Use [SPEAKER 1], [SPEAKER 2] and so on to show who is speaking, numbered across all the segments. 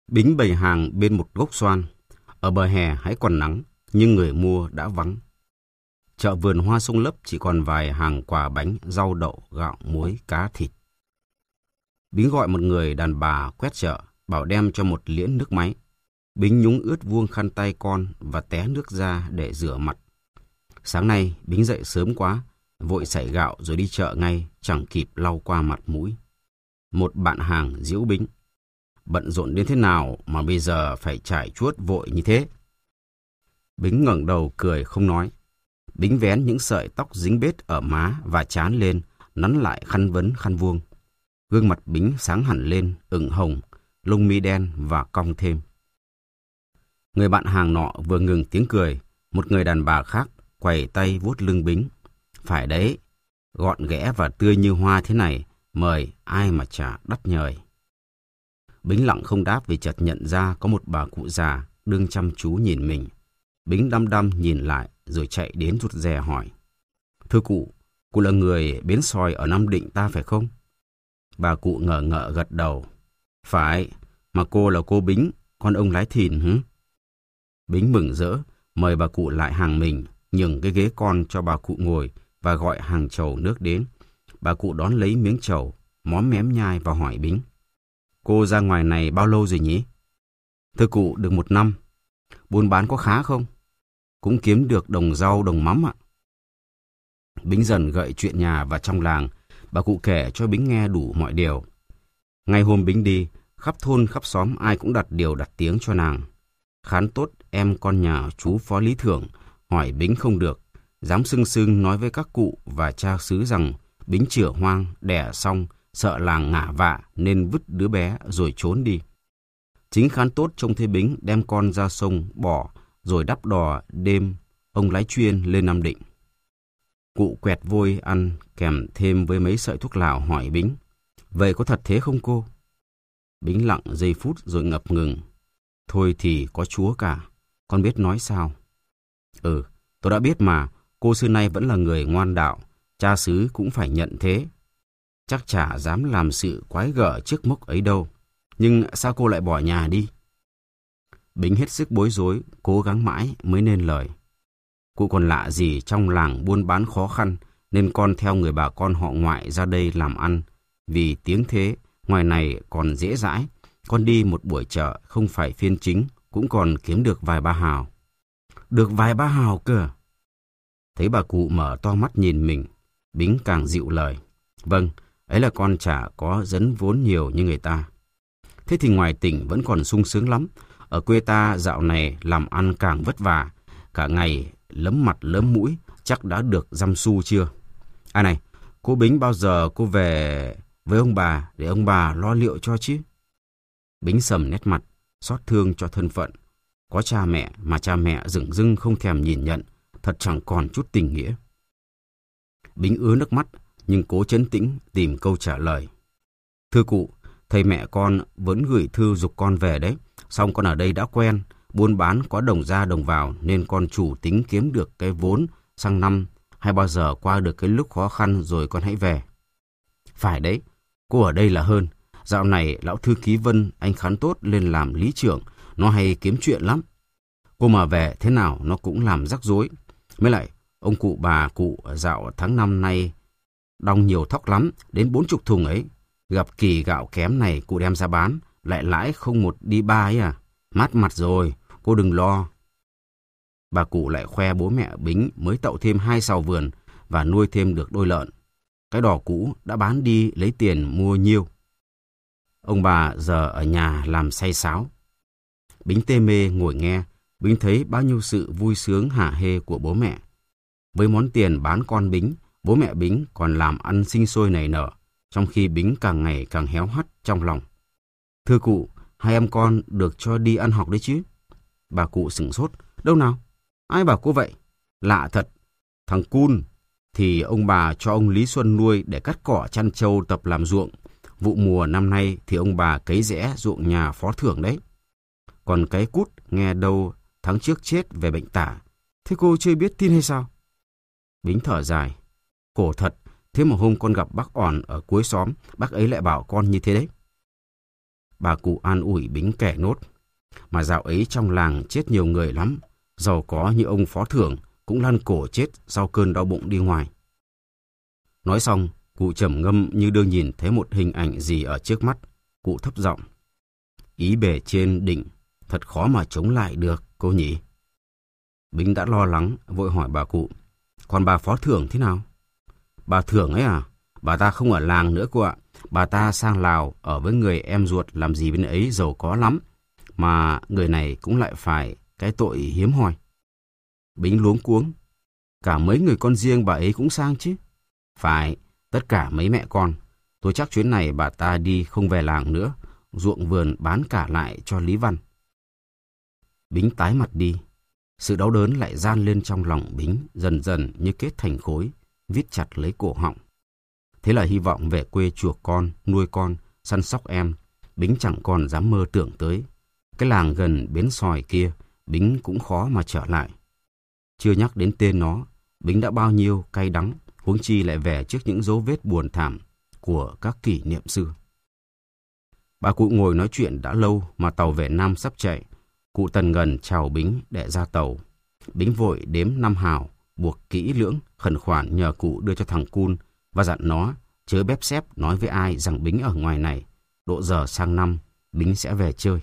[SPEAKER 1] Bính bày hàng bên một gốc xoan. Ở bờ hè hãy còn nắng, nhưng người mua đã vắng. Chợ vườn hoa sông Lấp chỉ còn vài hàng quà bánh, rau đậu, gạo, muối, cá, thịt. Bính gọi một người đàn bà quét chợ, bảo đem cho một liễn nước máy. Bính nhúng ướt vuông khăn tay con và té nước ra để rửa mặt. Sáng nay, Bính dậy sớm quá, vội xay gạo rồi đi chợ ngay, chẳng kịp lau qua mặt mũi. Một bạn hàng giễu Bính: "Bận rộn đến thế nào mà bây giờ phải trải chuốt vội như thế?" Bính ngẩng đầu cười không nói. Bính vén những sợi tóc dính bết ở má và trán lên, nắn lại khăn vấn khăn vuông. Gương mặt Bính sáng hẳn lên, ửng hồng, lông mi đen và cong thêm. Người bạn hàng nọ vừa ngừng tiếng cười, một người đàn bà khác quẩy tay vuốt lưng Bính: "Phải đấy, gọn ghẽ và tươi như hoa thế này, mời ai mà chả đắt nhời." Bính lặng không đáp vì chợt nhận ra có một bà cụ già đương chăm chú nhìn mình. Bính đăm đăm nhìn lại rồi chạy đến rụt rè hỏi: "Thưa cụ là người bến sòi ở Nam Định ta phải không?" Bà cụ ngờ ngợ gật đầu: "Phải, mà cô là cô Bính, con ông lái thìn hứ?" Bính mừng rỡ, mời bà cụ lại hàng mình, nhường cái ghế con cho bà cụ ngồi và gọi hàng chầu nước đến. Bà cụ đón lấy miếng chầu, móm mém nhai và hỏi Bính: "Cô ra ngoài này bao lâu rồi nhỉ?" "Thưa cụ, được 1 năm. Buôn bán có khá không?" "Cũng kiếm được đồng rau đồng mắm ạ." Bính dần gợi chuyện nhà và trong làng. Bà cụ kể cho Bính nghe đủ mọi điều. Ngay hôm Bính đi, khắp thôn khắp xóm ai cũng đặt tiếng cho nàng. Khán Tốt, em con nhà chú Phó Lý Thưởng, hỏi Bính không được, dám sưng sưng nói với các cụ và cha xứ rằng Bính chửa hoang, đẻ xong, sợ làng ngả vạ nên vứt đứa bé rồi trốn đi. Chính Khán Tốt trông thấy Bính đem con ra sông bỏ rồi đắp đò đêm ông lái chuyên lên Nam Định. Cụ quẹt vôi ăn kèm thêm với mấy sợi thuốc lào hỏi Bính: "Vậy có thật thế không cô?" Bính lặng giây phút rồi ngập ngừng: "Thôi thì có Chúa cả, con biết nói sao." "Ừ, tôi đã biết mà, cô xưa nay vẫn là người ngoan đạo, cha xứ cũng phải nhận thế. Chắc chả dám làm sự quái gở trước mốc ấy đâu. Nhưng sao cô lại bỏ nhà đi?" Bính hết sức bối rối, cố gắng mãi mới nên lời: "Cụ còn lạ gì, trong làng buôn bán khó khăn nên con theo người bà con họ ngoại ra đây làm ăn. Vì tiếng thế, ngoài này còn dễ dãi, con đi một buổi chợ không phải phiên chính cũng còn kiếm được vài ba hào." "Được vài ba hào cơ?" Thấy bà cụ mở to mắt nhìn mình, Bính càng dịu lời: "Vâng, ấy là con chả có dấn vốn nhiều như người ta." "Thế thì ngoài tỉnh vẫn còn sung sướng lắm. Ở quê ta dạo này làm ăn càng vất vả, cả ngày lấm mặt lấm mũi, chắc đã được dăm xu chưa? À này, cô Bính bao giờ cô về với ông bà để ông bà lo liệu cho chứ?" Bính sầm nét mặt, xót thương cho thân phận. Có cha mẹ mà cha mẹ dửng dưng không thèm nhìn nhận, thật chẳng còn chút tình nghĩa. Bính ứa nước mắt nhưng cố trấn tĩnh tìm câu trả lời: "Thưa cụ, thầy mẹ con vẫn gửi thư giục con về đấy. Xong con ở đây đã quen, buôn bán có đồng ra đồng vào nên con chủ tính kiếm được cái vốn sang năm, hay bao giờ qua được cái lúc khó khăn rồi con hãy về." "Phải đấy, cô ở đây là hơn. Dạo này lão thư ký Vân, anh Khán Tốt lên làm lý trưởng, nó hay kiếm chuyện lắm. Cô mà về thế nào nó cũng làm rắc rối. Mới lại, ông cụ bà cụ dạo tháng năm nay đong nhiều thóc lắm, đến 40 thùng ấy. Gặp kỳ gạo kém này cụ đem ra bán, lại lãi không một đi ba ấy à. Mát mặt rồi, cô đừng lo." Bà cụ lại khoe bố mẹ Bính mới tậu thêm 2 sào vườn và nuôi thêm được đôi lợn. Cái đò cũ đã bán đi lấy tiền mua nhiêu. Ông bà giờ ở nhà làm say sáo. Bính tê mê ngồi nghe. Bính thấy bao nhiêu sự vui sướng hả hê của bố mẹ. Với món tiền bán con Bính, bố mẹ Bính còn làm ăn sinh sôi nảy nở, trong khi Bính càng ngày càng héo hắt trong lòng. "Thưa cụ, 2 em con được cho đi ăn học đấy chứ?" Bà cụ sửng sốt: "Đâu nào? Ai bảo cô vậy? Lạ thật. Thằng Cun thì ông bà cho ông Lý Xuân nuôi để cắt cỏ chăn trâu tập làm ruộng. Vụ mùa năm nay thì ông bà cấy rẽ ruộng nhà Phó Thưởng đấy. Còn cái Cút nghe đâu tháng trước chết về bệnh tả. Thế cô chưa biết tin hay sao?" Bính thở dài: "Khổ thật, thế mà hôm con gặp bác Òn ở cuối xóm, bác ấy lại bảo con như thế đấy." Bà cụ an ủi Bính kể nốt. Mà dạo ấy trong làng chết nhiều người lắm. Giàu có như ông phó thưởng cũng lăn cổ chết sau cơn đau bụng đi ngoài. Nói xong, cụ trầm ngâm như đưa nhìn thấy một hình ảnh gì ở trước mắt. Cụ thấp giọng. Ý bề trên đỉnh, thật khó mà chống lại được, cô nhỉ? Bính đã lo lắng, vội hỏi bà cụ. Còn bà phó thưởng thế nào? Bà thưởng ấy à? Bà ta không ở làng nữa cô ạ. Bà ta sang Lào ở với người em ruột làm gì bên ấy giàu có lắm. Mà người này cũng lại phải cái tội hiếm hoi. Bính luống cuống. Cả mấy người con riêng bà ấy cũng sang chứ? Phải, tất cả mấy mẹ con. Tôi chắc chuyến này bà ta đi không về làng nữa. Ruộng vườn bán cả lại cho Lý Văn. Bính tái mặt đi. Sự đau đớn lại gian lên trong lòng Bính, dần dần như kết thành khối, vít chặt lấy cổ họng. Thế là hy vọng về quê chuộc con, nuôi con, săn sóc em, Bính chẳng còn dám mơ tưởng tới. Cái làng gần bến sòi kia, Bính cũng khó mà trở lại. Chưa nhắc đến tên nó, Bính đã bao nhiêu cay đắng, huống chi lại về trước những dấu vết buồn thảm của các kỷ niệm xưa. Bà cụ ngồi nói chuyện đã lâu mà tàu về Nam sắp chạy. Cụ Tần Ngần chào Bính để ra tàu. Bính vội đếm 5 hào, buộc kỹ lưỡng, khẩn khoản nhờ cụ đưa cho thằng Cun và dặn nó chớ bép xép nói với ai rằng Bính ở ngoài này. Độ giờ sang năm, Bính sẽ về chơi.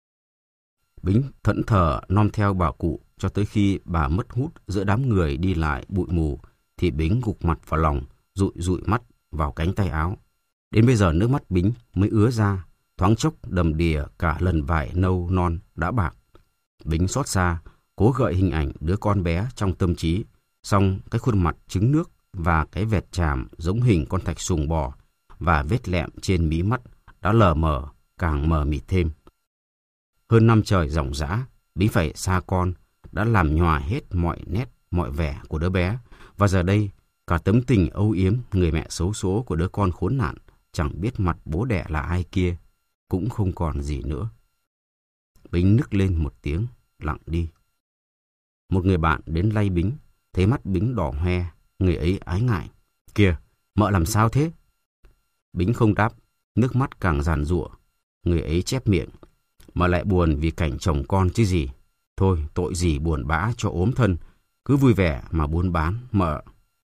[SPEAKER 1] Bính thẫn thờ nom theo bà cụ cho tới khi bà mất hút giữa đám người đi lại bụi mù, thì Bính gục mặt vào lòng, dụi mắt vào cánh tay áo. Đến bây giờ nước mắt Bính mới ứa ra, thoáng chốc đầm đìa cả lần vải nâu non đã bạc. Bính xót xa, cố gợi hình ảnh đứa con bé trong tâm trí, song cái khuôn mặt trứng nước và cái vẹt tràm giống hình con thạch sùng bò và vết lẹm trên mí mắt đã lờ mờ, càng mờ mịt thêm. Hơn năm trời ròng rã, Bính phải xa con, đã làm nhòa hết mọi nét, mọi vẻ của đứa bé, và giờ đây cả tấm tình âu yếm người mẹ xấu số của đứa con khốn nạn, chẳng biết mặt bố đẻ là ai kia, cũng không còn gì nữa. Bính nức lên một tiếng, lặng đi. Một người bạn đến lay Bính, thấy mắt Bính đỏ hoe, người ấy ái ngại. Kìa, mợ làm sao thế? Bính không đáp, nước mắt càng giàn giụa. Người ấy chép miệng. Mợ lại buồn vì cảnh chồng con chứ gì. Thôi, tội gì buồn bã cho ốm thân, cứ vui vẻ mà buôn bán, mợ.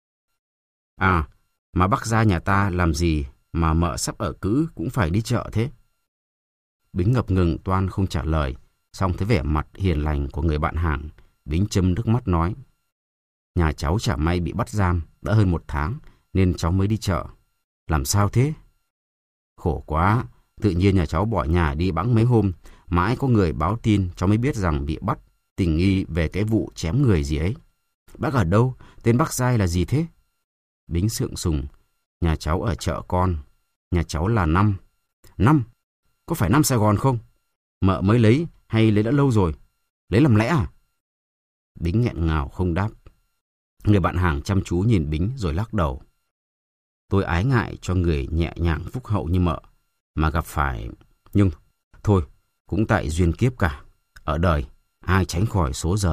[SPEAKER 1] À, mà bác gia nhà ta làm gì mà mợ sắp ở cữ cũng phải đi chợ thế? Bính ngập ngừng toan không trả lời, xong thấy vẻ mặt hiền lành của người bạn hàng, Bính châm nước mắt nói. Nhà cháu chả may bị bắt giam, đã hơn 1 tháng, nên cháu mới đi chợ. Làm sao thế? Khổ quá, tự nhiên nhà cháu bỏ nhà đi bẵng mấy hôm, mãi có người báo tin cháu mới biết rằng bị bắt, tình nghi về cái vụ chém người gì ấy. Bác ở đâu? Tên bác giai là gì thế? Bính sượng sùng. Nhà cháu ở chợ con. Nhà cháu là Năm. Năm? Có phải Năm Sài Gòn không? Mợ mới lấy hay lấy đã lâu rồi? Lấy làm lẽ à? Bính nghẹn ngào không đáp. Người bạn hàng chăm chú nhìn Bính rồi lắc đầu. Tôi ái ngại cho người nhẹ nhàng phúc hậu như mợ mà gặp phải. Nhưng thôi, cũng tại duyên kiếp cả. Ở đời ai tránh khỏi số rời.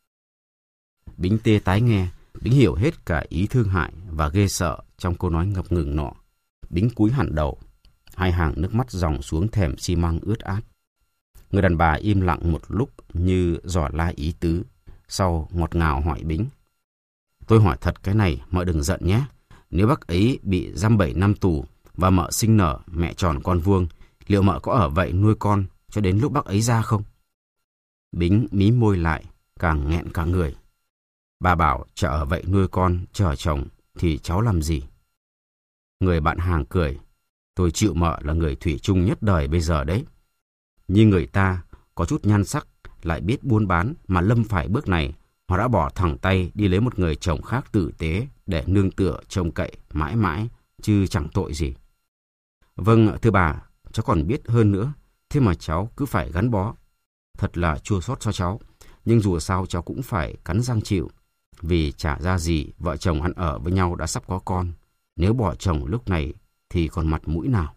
[SPEAKER 1] Bính tê tái nghe. Bính hiểu hết cả ý thương hại và ghê sợ trong câu nói ngập ngừng nọ. Bính cúi hẳn đầu. 2 hàng nước mắt dòng xuống thềm xi măng ướt át. Người đàn bà im lặng một lúc như dò la ý tứ. Sau ngọt ngào hỏi Bính. Tôi hỏi thật cái này, mợ đừng giận nhé. Nếu bác ấy bị giam 7 năm tù và mợ sinh nở mẹ tròn con vuông, liệu mợ có ở vậy nuôi con cho đến lúc bác ấy ra không? Bính mí môi lại, càng nghẹn cả người. Bà bảo chờ ở vậy nuôi con, chờ chồng, thì cháu làm gì? Người bạn hàng cười. Tôi chịu mợ là người thủy chung nhất đời bây giờ đấy. Như người ta có chút nhan sắc, lại biết buôn bán mà lâm phải bước này, họ đã bỏ thẳng tay đi lấy một người chồng khác tử tế để nương tựa trông cậy mãi mãi, chứ chẳng tội gì. Vâng, thưa bà, cháu còn biết hơn nữa, thế mà cháu cứ phải gắn bó. Thật là chua xót cho cháu, nhưng dù sao cháu cũng phải cắn răng chịu. Vì chả ra gì, vợ chồng ăn ở với nhau đã sắp có con. Nếu bỏ chồng lúc này thì còn mặt mũi nào?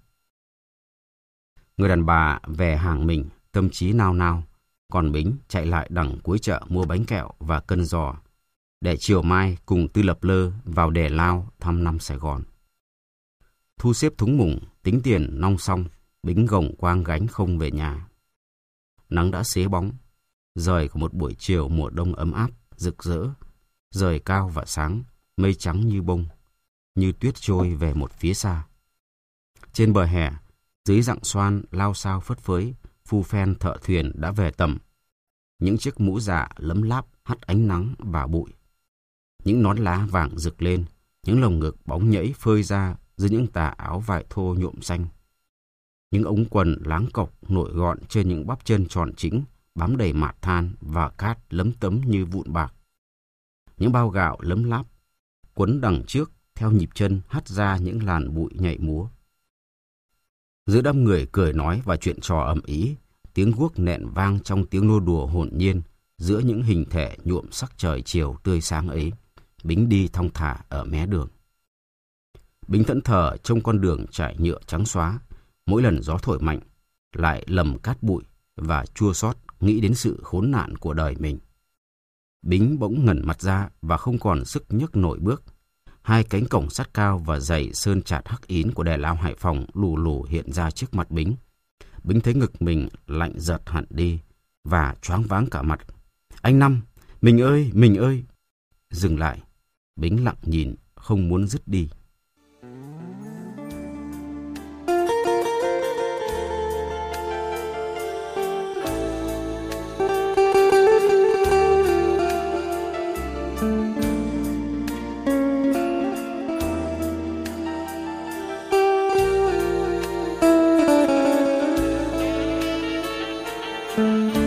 [SPEAKER 1] Người đàn bà về hàng mình, tâm trí nao nao. Còn Bính chạy lại đằng cuối chợ mua bánh kẹo và cân giò, để chiều mai cùng Tư Lập Lơ vào Đè Lao thăm Năm Sài Gòn. Thu xếp thúng mùng, tính tiền nong xong, Bính gồng quang gánh không về nhà. Nắng đã xế bóng, rời của một buổi chiều mùa đông ấm áp, rực rỡ, rời cao và sáng, mây trắng như bông, như tuyết trôi về một phía xa. Trên bờ hè, dưới rặng xoan lao xao phất phới, phu phen thợ thuyền đã về tầm. Những chiếc mũ dạ lấm láp hắt ánh nắng và bụi. Những nón lá vàng rực lên, những lồng ngực bóng nhẫy phơi ra dưới những tà áo vải thô nhuộm xanh. Những ống quần láng cộc nổi gọn trên những bắp chân tròn chỉnh, bám đầy mạt than và cát lấm tấm như vụn bạc. Những bao gạo lấm láp, quấn đằng trước theo nhịp chân hắt ra những làn bụi nhảy múa. Giữa đám người cười nói và chuyện trò ầm ĩ, tiếng guốc nện vang trong tiếng nô đùa hồn nhiên giữa những hình thể nhuộm sắc trời chiều tươi sáng ấy. Bính đi thong thả ở mé đường. Bính thẫn thờ trong con đường trải nhựa trắng xóa, mỗi lần gió thổi mạnh, lại lầm cát bụi và chua xót nghĩ đến sự khốn nạn của đời mình. Bính bỗng ngẩng mặt ra và không còn sức nhấc nổi bước. Hai cánh cổng sắt cao và dày sơn chạt hắc ín của đèo lao Hải Phòng lù lù hiện ra trước mặt Bính. Bính thấy ngực mình lạnh giật hẳn đi và choáng váng cả mặt. Anh Năm, mình ơi, mình ơi! Dừng lại, Bính lặng nhìn, không muốn dứt đi.
[SPEAKER 2] Thank you.